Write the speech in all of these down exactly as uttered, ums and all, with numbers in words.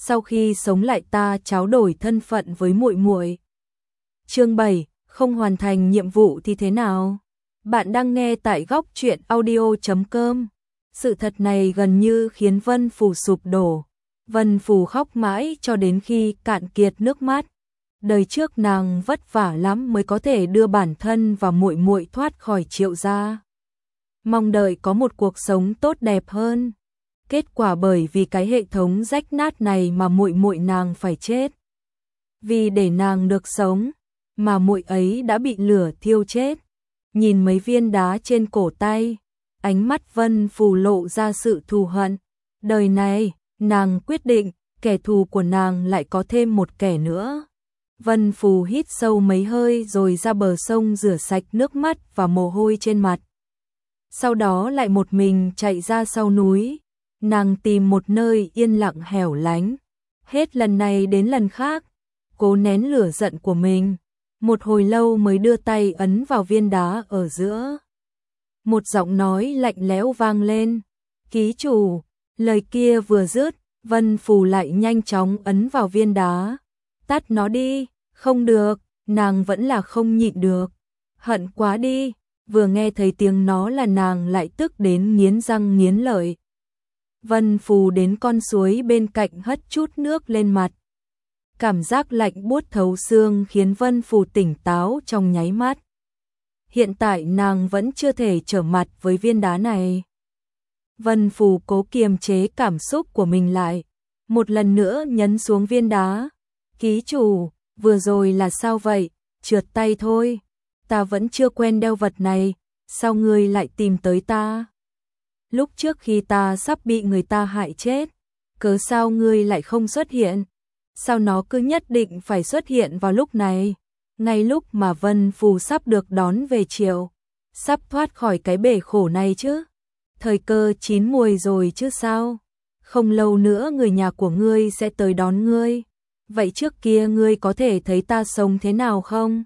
sau khi sống lại ta tráo đổi thân phận với muội muội. Chương bảy, không hoàn thành nhiệm vụ thì thế nào? Bạn đang nghe tại góc truyện audio chấm com. Sự thật này gần như khiến Vân Phù sụp đổ. Vân Phù khóc mãi cho đến khi cạn kiệt nước mắt. Đời trước nàng vất vả lắm mới có thể đưa bản thân và muội muội thoát khỏi Triệu gia. Mong đợi có một cuộc sống tốt đẹp hơn. Kết quả bởi vì cái hệ thống rách nát này mà muội muội nàng phải chết. Vì để nàng được sống, mà muội ấy đã bị lửa thiêu chết. Nhìn mấy viên đá trên cổ tay, ánh mắt Vân Phù lộ ra sự thù hận. Đời này, nàng quyết định, kẻ thù của nàng lại có thêm một kẻ nữa. Vân Phù hít sâu mấy hơi rồi ra bờ sông rửa sạch nước mắt và mồ hôi trên mặt. Sau đó lại một mình chạy ra sau núi. Nàng tìm một nơi yên lặng hẻo lánh. Hết lần này đến lần khác, cố nén lửa giận của mình. Một hồi lâu mới đưa tay ấn vào viên đá ở giữa. Một giọng nói lạnh lẽo vang lên. Ký chủ, lời kia vừa dứt, Vân Phù lại nhanh chóng ấn vào viên đá. Tắt nó đi, không được, nàng vẫn là không nhịn được. Hận quá đi, vừa nghe thấy tiếng nó là nàng lại tức đến nghiến răng nghiến lợi. Vân Phù đến con suối bên cạnh hất chút nước lên mặt. Cảm giác lạnh buốt thấu xương khiến Vân Phù tỉnh táo trong nháy mắt. Hiện tại nàng vẫn chưa thể trở mặt với viên đá này. Vân Phù cố kiềm chế cảm xúc của mình lại. Một lần nữa nhấn xuống viên đá. Ký chủ, vừa rồi là sao vậy? Trượt tay thôi. Ta vẫn chưa quen đeo vật này. Sao ngươi lại tìm tới ta? Lúc trước khi ta sắp bị người ta hại chết, cớ sao ngươi lại không xuất hiện? Sao nó cứ nhất định phải xuất hiện vào lúc này? Ngay lúc mà Vân Phù sắp được đón về Triệu, sắp thoát khỏi cái bể khổ này chứ? Thời cơ chín muồi rồi chứ sao? Không lâu nữa người nhà của ngươi sẽ tới đón ngươi. Vậy trước kia ngươi có thể thấy ta sống thế nào không?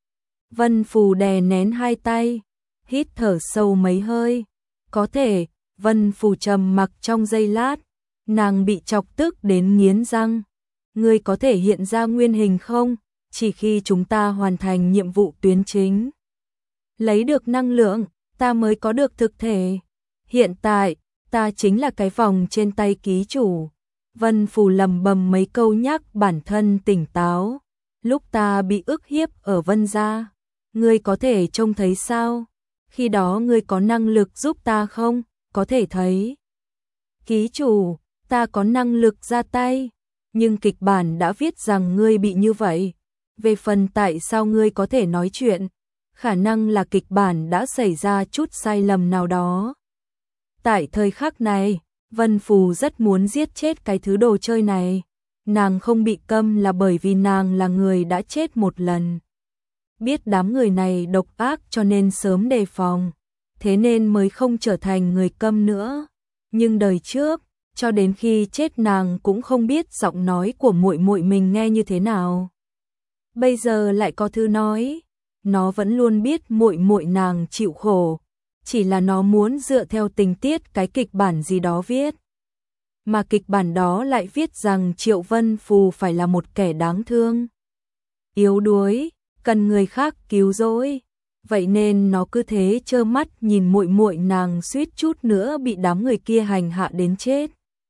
Vân Phù đè nén hai tay, hít thở sâu mấy hơi. Có thể, Vân Phù trầm mặc trong giây lát, nàng bị chọc tức đến nghiến răng. Ngươi có thể hiện ra nguyên hình không? Chỉ khi chúng ta hoàn thành nhiệm vụ tuyến chính, lấy được năng lượng, ta mới có được thực thể. Hiện tại, ta chính là cái vòng trên tay ký chủ. Vân Phù lầm bầm mấy câu nhắc bản thân tỉnh táo. Lúc ta bị ức hiếp ở Vân gia, ngươi có thể trông thấy sao? Khi đó ngươi có năng lực giúp ta không? Có thể thấy. Ký chủ, ta có năng lực ra tay, nhưng kịch bản đã viết rằng ngươi bị như vậy. Về phần tại sao ngươi có thể nói chuyện, khả năng là kịch bản đã xảy ra chút sai lầm nào đó. Tại thời khắc này, Vân Phù rất muốn giết chết cái thứ đồ chơi này. Nàng không bị câm là bởi vì nàng là người đã chết một lần. Biết đám người này độc ác cho nên sớm đề phòng, thế nên mới không trở thành người câm nữa. Nhưng đời trước, cho đến khi chết nàng cũng không biết giọng nói của muội muội mình nghe như thế nào. Bây giờ lại có thứ nói, nó vẫn luôn biết muội muội nàng chịu khổ, chỉ là nó muốn dựa theo tình tiết cái kịch bản gì đó viết. Mà kịch bản đó lại viết rằng Triệu Vân Phù phải là một kẻ đáng thương, yếu đuối, cần người khác cứu rỗi. Vậy nên nó cứ thế trơ mắt nhìn muội muội nàng suýt chút nữa bị đám người kia hành hạ đến chết.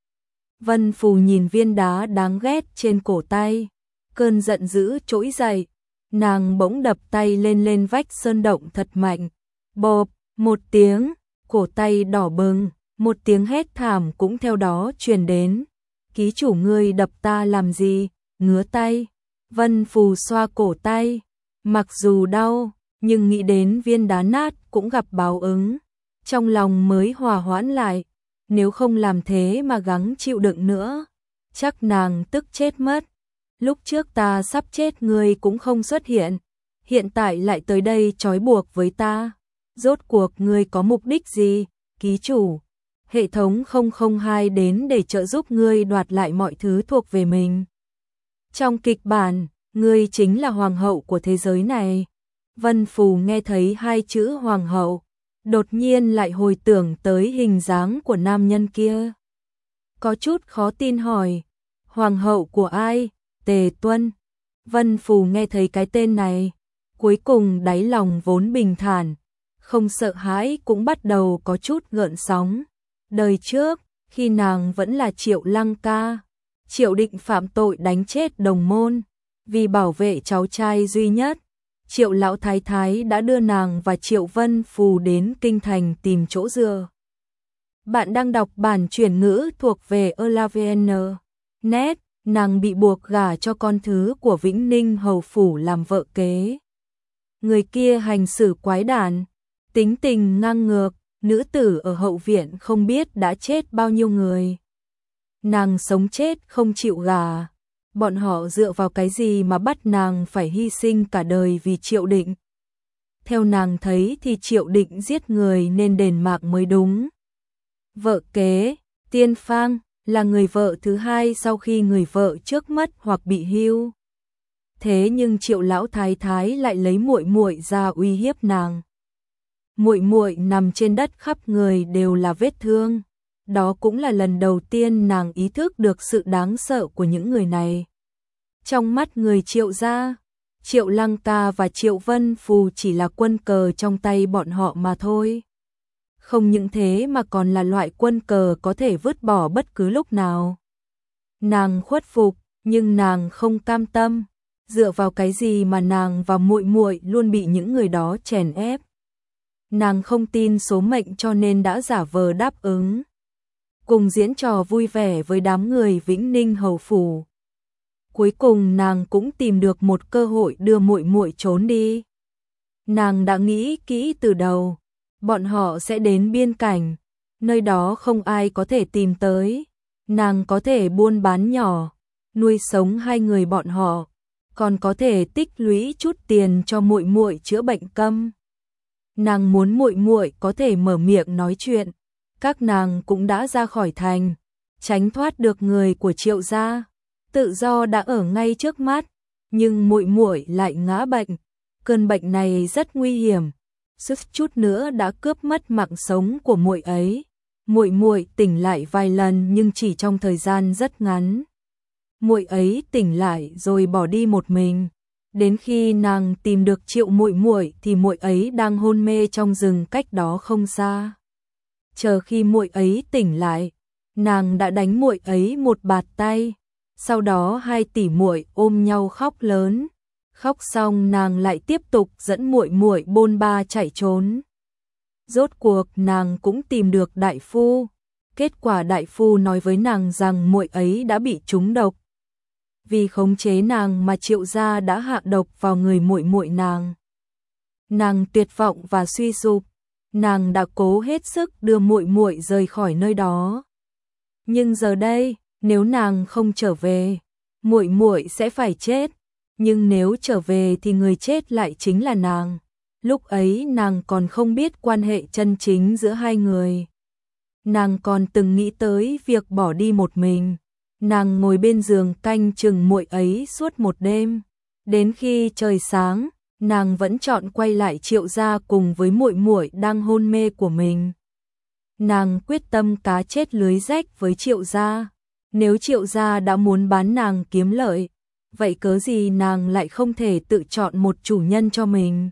Vân Phù nhìn viên đá đáng ghét trên cổ tay, cơn giận dữ trỗi dậy, nàng bỗng đập tay lên lên vách sơn động thật mạnh. Bộp, một tiếng, cổ tay đỏ bừng, một tiếng hét thảm cũng theo đó truyền đến. Ký chủ ngươi đập ta làm gì? Ngứa tay. Vân Phù xoa cổ tay, mặc dù đau, nhưng nghĩ đến viên đá nát cũng gặp báo ứng, trong lòng mới hòa hoãn lại. Nếu không làm thế mà gắng chịu đựng nữa, chắc nàng tức chết mất. Lúc trước ta sắp chết ngươi cũng không xuất hiện, hiện tại lại tới đây trói buộc với ta. Rốt cuộc ngươi có mục đích gì? Ký chủ, hệ thống không không hai đến để trợ giúp ngươi đoạt lại mọi thứ thuộc về mình. Trong kịch bản, ngươi chính là hoàng hậu của thế giới này. Vân Phù nghe thấy hai chữ hoàng hậu, đột nhiên lại hồi tưởng tới hình dáng của nam nhân kia. Có chút khó tin hỏi, Hoàng hậu của ai? Tề Tuân. Vân Phù nghe thấy cái tên này, cuối cùng đáy lòng vốn bình thản, không sợ hãi cũng bắt đầu có chút gợn sóng. Đời trước, khi nàng vẫn là Triệu Lăng Ca, Triệu Định phạm tội đánh chết đồng môn, vì bảo vệ cháu trai duy nhất, Triệu lão thái thái đã đưa nàng và Triệu Vân Phù đến kinh thành tìm chỗ dựa. Bạn đang đọc bản chuyển ngữ thuộc về Elavn. Net, nàng bị buộc gả cho con thứ của Vĩnh Ninh hầu phủ làm vợ kế. Người kia hành xử quái đản, tính tình ngang ngược, nữ tử ở hậu viện không biết đã chết bao nhiêu người. Nàng sống chết không chịu gả. Bọn họ dựa vào cái gì mà bắt nàng phải hy sinh cả đời vì Triệu Định? Theo nàng thấy thì Triệu Định giết người nên đền mạng mới đúng. Vợ kế, Tiên Phang, là người vợ thứ hai sau khi người vợ trước mất hoặc bị hưu. Thế nhưng Triệu lão thái thái lại lấy muội muội ra uy hiếp nàng. Muội muội nằm trên đất khắp người đều là vết thương. Đó cũng là lần đầu tiên nàng ý thức được sự đáng sợ của những người này. Trong mắt người Triệu gia, Triệu Lăng Ca và Triệu Vân Phù chỉ là quân cờ trong tay bọn họ mà thôi. Không những thế mà còn là loại quân cờ có thể vứt bỏ bất cứ lúc nào. Nàng khuất phục, nhưng nàng không cam tâm. Dựa vào cái gì mà nàng và muội muội luôn bị những người đó chèn ép? Nàng không tin số mệnh cho nên đã giả vờ đáp ứng. Cùng diễn trò vui vẻ với đám người Vĩnh Ninh hầu phủ. Cuối cùng nàng cũng tìm được một cơ hội đưa muội muội trốn đi. Nàng đã nghĩ kỹ từ đầu, bọn họ sẽ đến biên cảnh, nơi đó không ai có thể tìm tới. Nàng có thể buôn bán nhỏ, nuôi sống hai người bọn họ, còn có thể tích lũy chút tiền cho muội muội chữa bệnh câm. Nàng muốn muội muội có thể mở miệng nói chuyện. Các nàng cũng đã ra khỏi thành, tránh thoát được người của Triệu gia. Tự do đã ở ngay trước mắt, nhưng muội muội lại ngã bệnh. Cơn bệnh này rất nguy hiểm, suýt chút nữa đã cướp mất mạng sống của muội ấy. Muội muội tỉnh lại vài lần nhưng chỉ trong thời gian rất ngắn. Muội ấy tỉnh lại rồi bỏ đi một mình. Đến khi nàng tìm được Triệu muội muội thì muội ấy đang hôn mê trong rừng cách đó không xa. Chờ khi muội ấy tỉnh lại, nàng đã đánh muội ấy một bạt tay. Sau đó hai tỷ muội ôm nhau khóc lớn. Khóc xong nàng lại tiếp tục dẫn muội muội bôn ba chạy trốn. Rốt cuộc nàng cũng tìm được đại phu. Kết quả đại phu nói với nàng rằng muội ấy đã bị trúng độc. Vì khống chế nàng mà Triệu gia đã hạ độc vào người muội muội nàng. Nàng tuyệt vọng và suy sụp, nàng đã cố hết sức đưa muội muội rời khỏi nơi đó. Nhưng giờ đây, nếu nàng không trở về, muội muội sẽ phải chết, nhưng nếu trở về thì người chết lại chính là nàng. Lúc ấy nàng còn không biết quan hệ chân chính giữa hai người. Nàng còn từng nghĩ tới việc bỏ đi một mình. Nàng ngồi bên giường canh chừng muội ấy suốt một đêm. Đến khi trời sáng, nàng vẫn chọn quay lại Triệu gia cùng với muội muội đang hôn mê của mình. Nàng quyết tâm cá chết lưới rách với Triệu gia. Nếu Triệu gia đã muốn bán nàng kiếm lợi, vậy cớ gì nàng lại không thể tự chọn một chủ nhân cho mình?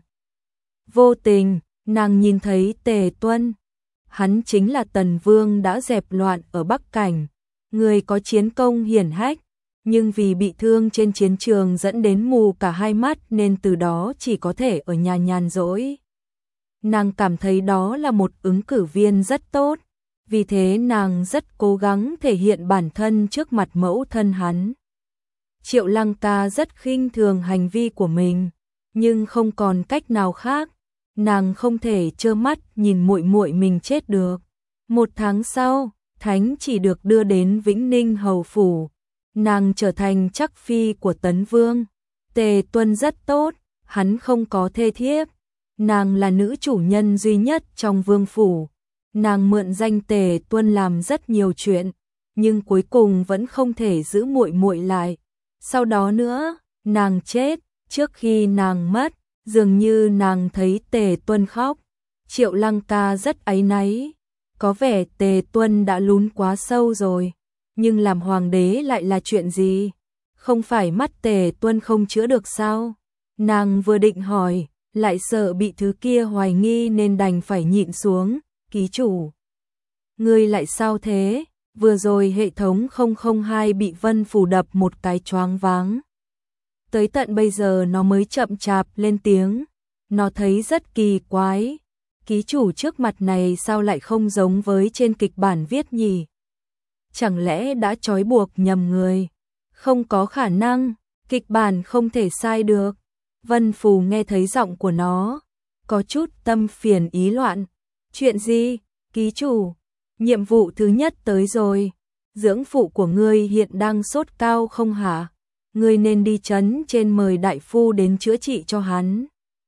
Vô tình, nàng nhìn thấy Tề Tuân. Hắn chính là Tần Vương đã dẹp loạn ở Bắc Cảnh, người có chiến công hiển hách, nhưng vì bị thương trên chiến trường dẫn đến mù cả hai mắt nên từ đó chỉ có thể ở nhà nhàn rỗi. Nàng cảm thấy đó là một ứng cử viên rất tốt, vì thế nàng rất cố gắng thể hiện bản thân trước mặt mẫu thân hắn. Triệu Lăng Ca rất khinh thường hành vi của mình, nhưng không còn cách nào khác, nàng không thể trơ mắt nhìn muội muội mình chết được. Một tháng sau, Thánh chỉ được đưa đến Vĩnh Ninh hầu phủ, nàng trở thành chắc phi của Tấn Vương. Tề Tuân rất tốt, hắn không có thê thiếp, nàng là nữ chủ nhân duy nhất trong vương phủ. Nàng mượn danh Tề Tuân làm rất nhiều chuyện, nhưng cuối cùng vẫn không thể giữ muội muội lại. Sau đó nữa, nàng chết, trước khi nàng mất, dường như nàng thấy Tề Tuân khóc. Triệu Lăng Ca rất áy náy, có vẻ Tề Tuân đã lún quá sâu rồi. nhưng làm hoàng đế lại là chuyện gì? Không phải mắt Tề Tuân không chữa được sao? Nàng vừa định hỏi, lại sợ bị thứ kia hoài nghi nên đành phải nhịn xuống. Ký chủ, ngươi lại sao thế? Vừa rồi hệ thống không không hai bị Vân Phù đập một cái choáng váng. Tới tận bây giờ nó mới chậm chạp lên tiếng. Nó thấy rất kỳ quái. Ký chủ trước mặt này sao lại không giống với trên kịch bản viết nhỉ? Chẳng lẽ đã trói buộc nhầm người? Không có khả năng, kịch bản không thể sai được. Vân Phù nghe thấy giọng của nó, có chút tâm phiền ý loạn. Chuyện gì? Ký chủ, nhiệm vụ thứ nhất tới rồi. Dưỡng phụ của ngươi hiện đang sốt cao không hả? Ngươi nên đi trấn trên mời đại phu đến chữa trị cho hắn.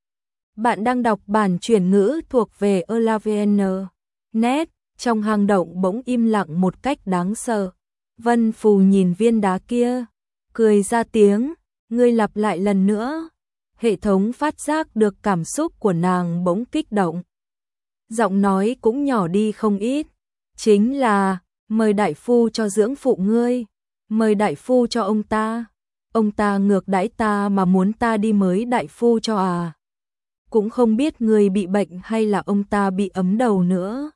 Bạn đang đọc bản chuyển ngữ thuộc về Elavn. Net, trong hang động bỗng im lặng một cách đáng sợ. Vân Phù nhìn viên đá kia, cười ra tiếng, ngươi lặp lại lần nữa. Hệ thống phát giác được cảm xúc của nàng bỗng kích động. Giọng nói cũng nhỏ đi không ít. Chính là, mời đại phu cho dưỡng phụ ngươi. Mời đại phu cho ông ta. Ông ta ngược đãi ta mà muốn ta đi mời đại phu cho à. Cũng không biết người bị bệnh hay là ông ta bị ấm đầu nữa.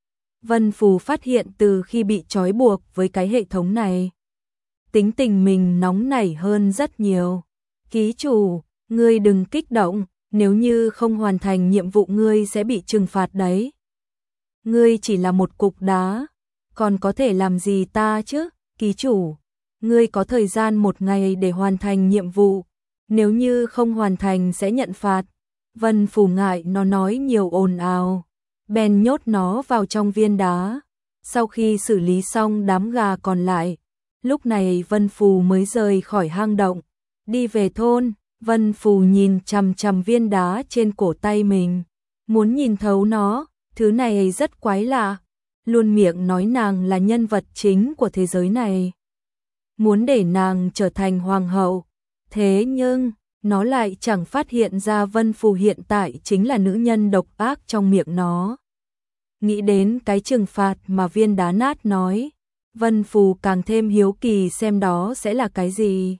Vân Phù phát hiện từ khi bị trói buộc với cái hệ thống này, tính tình mình nóng nảy hơn rất nhiều. Ký chủ, ngươi đừng kích động, nếu như không hoàn thành nhiệm vụ ngươi sẽ bị trừng phạt đấy. Ngươi chỉ là một cục đá, còn có thể làm gì ta chứ? Ký chủ, ngươi có thời gian một ngày để hoàn thành nhiệm vụ, nếu như không hoàn thành sẽ nhận phạt. Vân Phù ngại nó nói nhiều ồn ào, bèn nhốt nó vào trong viên đá. Sau khi xử lý xong đám gà còn lại, lúc này Vân Phù mới rời khỏi hang động, đi về thôn. Vân Phù nhìn chằm chằm viên đá trên cổ tay mình, muốn nhìn thấu nó, thứ này rất quái lạ, luôn miệng nói nàng là nhân vật chính của thế giới này, muốn để nàng trở thành hoàng hậu. Thế nhưng, nó lại chẳng phát hiện ra Vân Phù hiện tại chính là nữ nhân độc ác trong miệng nó. Nghĩ đến cái trừng phạt mà viên đá nát nói, Vân Phù càng thêm hiếu kỳ xem đó sẽ là cái gì.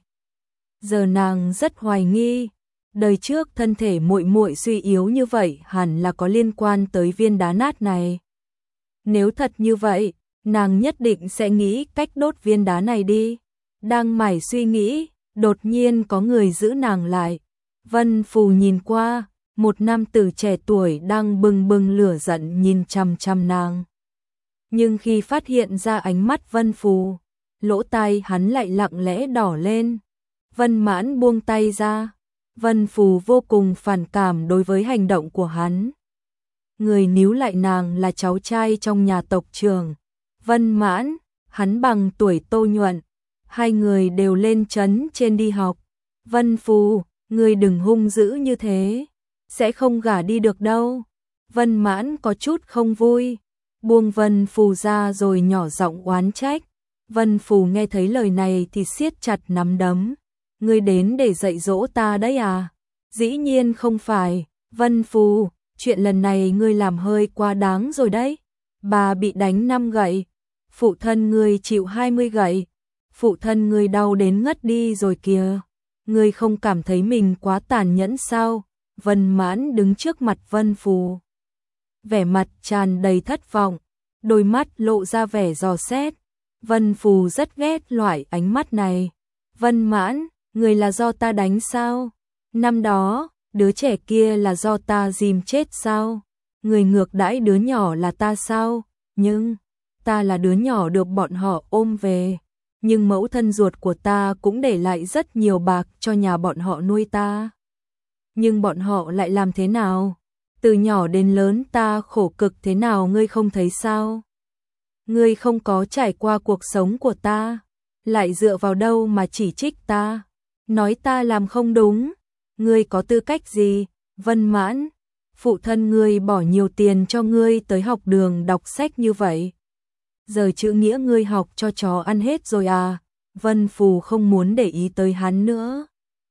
Giờ nàng rất hoài nghi, đời trước thân thể muội muội suy yếu như vậy hẳn là có liên quan tới viên đá nát này. Nếu thật như vậy, nàng nhất định sẽ nghĩ cách đốt viên đá này đi. Đang mải suy nghĩ, đột nhiên có người giữ nàng lại. Vân Phù nhìn qua, một nam tử trẻ tuổi đang bừng bừng lửa giận nhìn chằm chằm nàng. Nhưng khi phát hiện ra ánh mắt Vân Phù, lỗ tai hắn lại lặng lẽ đỏ lên. Vân Mãn buông tay ra. Vân Phù vô cùng phản cảm đối với hành động của hắn. Người níu lại nàng là cháu trai trong nhà tộc trưởng, Vân Mãn, hắn bằng tuổi Tô Nhuận. Hai người đều lên trấn trên đi học. Vân Phù, ngươi đừng hung dữ như thế, sẽ không gả đi được đâu. Vân Mãn có chút không vui, buông Vân Phù ra rồi nhỏ giọng oán trách. Vân Phù nghe thấy lời này thì siết chặt nắm đấm. Ngươi đến để dạy dỗ ta đấy à? Dĩ nhiên không phải, Vân Phù, chuyện lần này ngươi làm hơi quá đáng rồi đấy. Bà bị đánh năm gậy, phụ thân ngươi chịu hai mươi gậy, phụ thân ngươi đau đến ngất đi rồi kìa. Ngươi không cảm thấy mình quá tàn nhẫn sao? Vân Mãn đứng trước mặt Vân Phù, vẻ mặt tràn đầy thất vọng, đôi mắt lộ ra vẻ dò xét. Vân Phù rất ghét loại ánh mắt này. Vân Mãn, người là do ta đánh sao? Năm đó, đứa trẻ kia là do ta dìm chết sao? Người ngược đãi đứa nhỏ là ta sao? Nhưng, ta là đứa nhỏ được bọn họ ôm về. Nhưng mẫu thân ruột của ta cũng để lại rất nhiều bạc cho nhà bọn họ nuôi ta. Nhưng bọn họ lại làm thế nào? Từ nhỏ đến lớn ta khổ cực thế nào ngươi không thấy sao? Ngươi không có trải qua cuộc sống của ta, lại dựa vào đâu mà chỉ trích ta? Nói ta làm không đúng, ngươi có tư cách gì? Vân Mãn, phụ thân ngươi bỏ nhiều tiền cho ngươi tới học đường đọc sách như vậy. Giờ chữ nghĩa ngươi học cho chó ăn hết rồi à? Vân Phù không muốn để ý tới hắn nữa.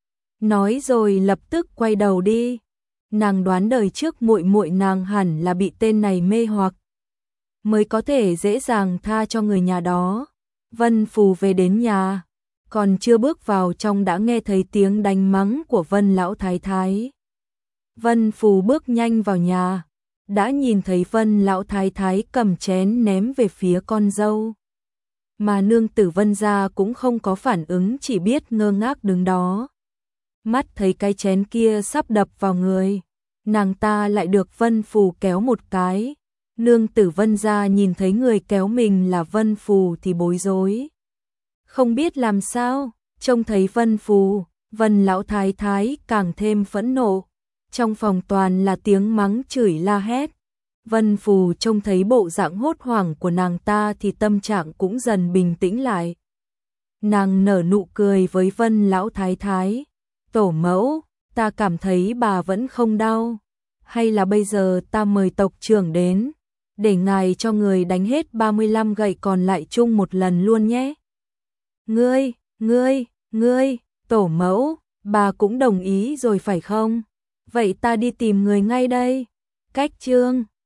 Nói rồi lập tức quay đầu đi. Nàng đoán đời trước muội muội nàng hẳn là bị tên này mê hoặc, mới có thể dễ dàng tha cho người nhà đó. Vân Phù về đến nhà, còn chưa bước vào trong đã nghe thấy tiếng đánh mắng của Vân lão thái thái. Vân Phù bước nhanh vào nhà, đã nhìn thấy Vân lão thái thái cầm chén ném về phía con dâu. Mà nương tử Vân gia cũng không có phản ứng, chỉ biết ngơ ngác đứng đó. Mắt thấy cái chén kia sắp đập vào người, nàng ta lại được Vân Phù kéo một cái. Nương tử Vân gia nhìn thấy người kéo mình là Vân Phù thì bối rối, không biết làm sao. Trông thấy Vân Phù, Vân lão thái thái càng thêm phẫn nộ. Trong phòng toàn là tiếng mắng chửi la hét. Vân Phù trông thấy bộ dạng hốt hoảng của nàng ta thì tâm trạng cũng dần bình tĩnh lại. Nàng nở nụ cười với Vân lão thái thái. Tổ mẫu, ta cảm thấy bà vẫn không đau. Hay là bây giờ ta mời tộc trưởng đến, để ngài cho người đánh hết ba mươi lăm gậy còn lại chung một lần luôn nhé. Ngươi, ngươi, ngươi, tổ mẫu, bà cũng đồng ý rồi phải không? Vậy ta đi tìm người ngay đây. Cách chương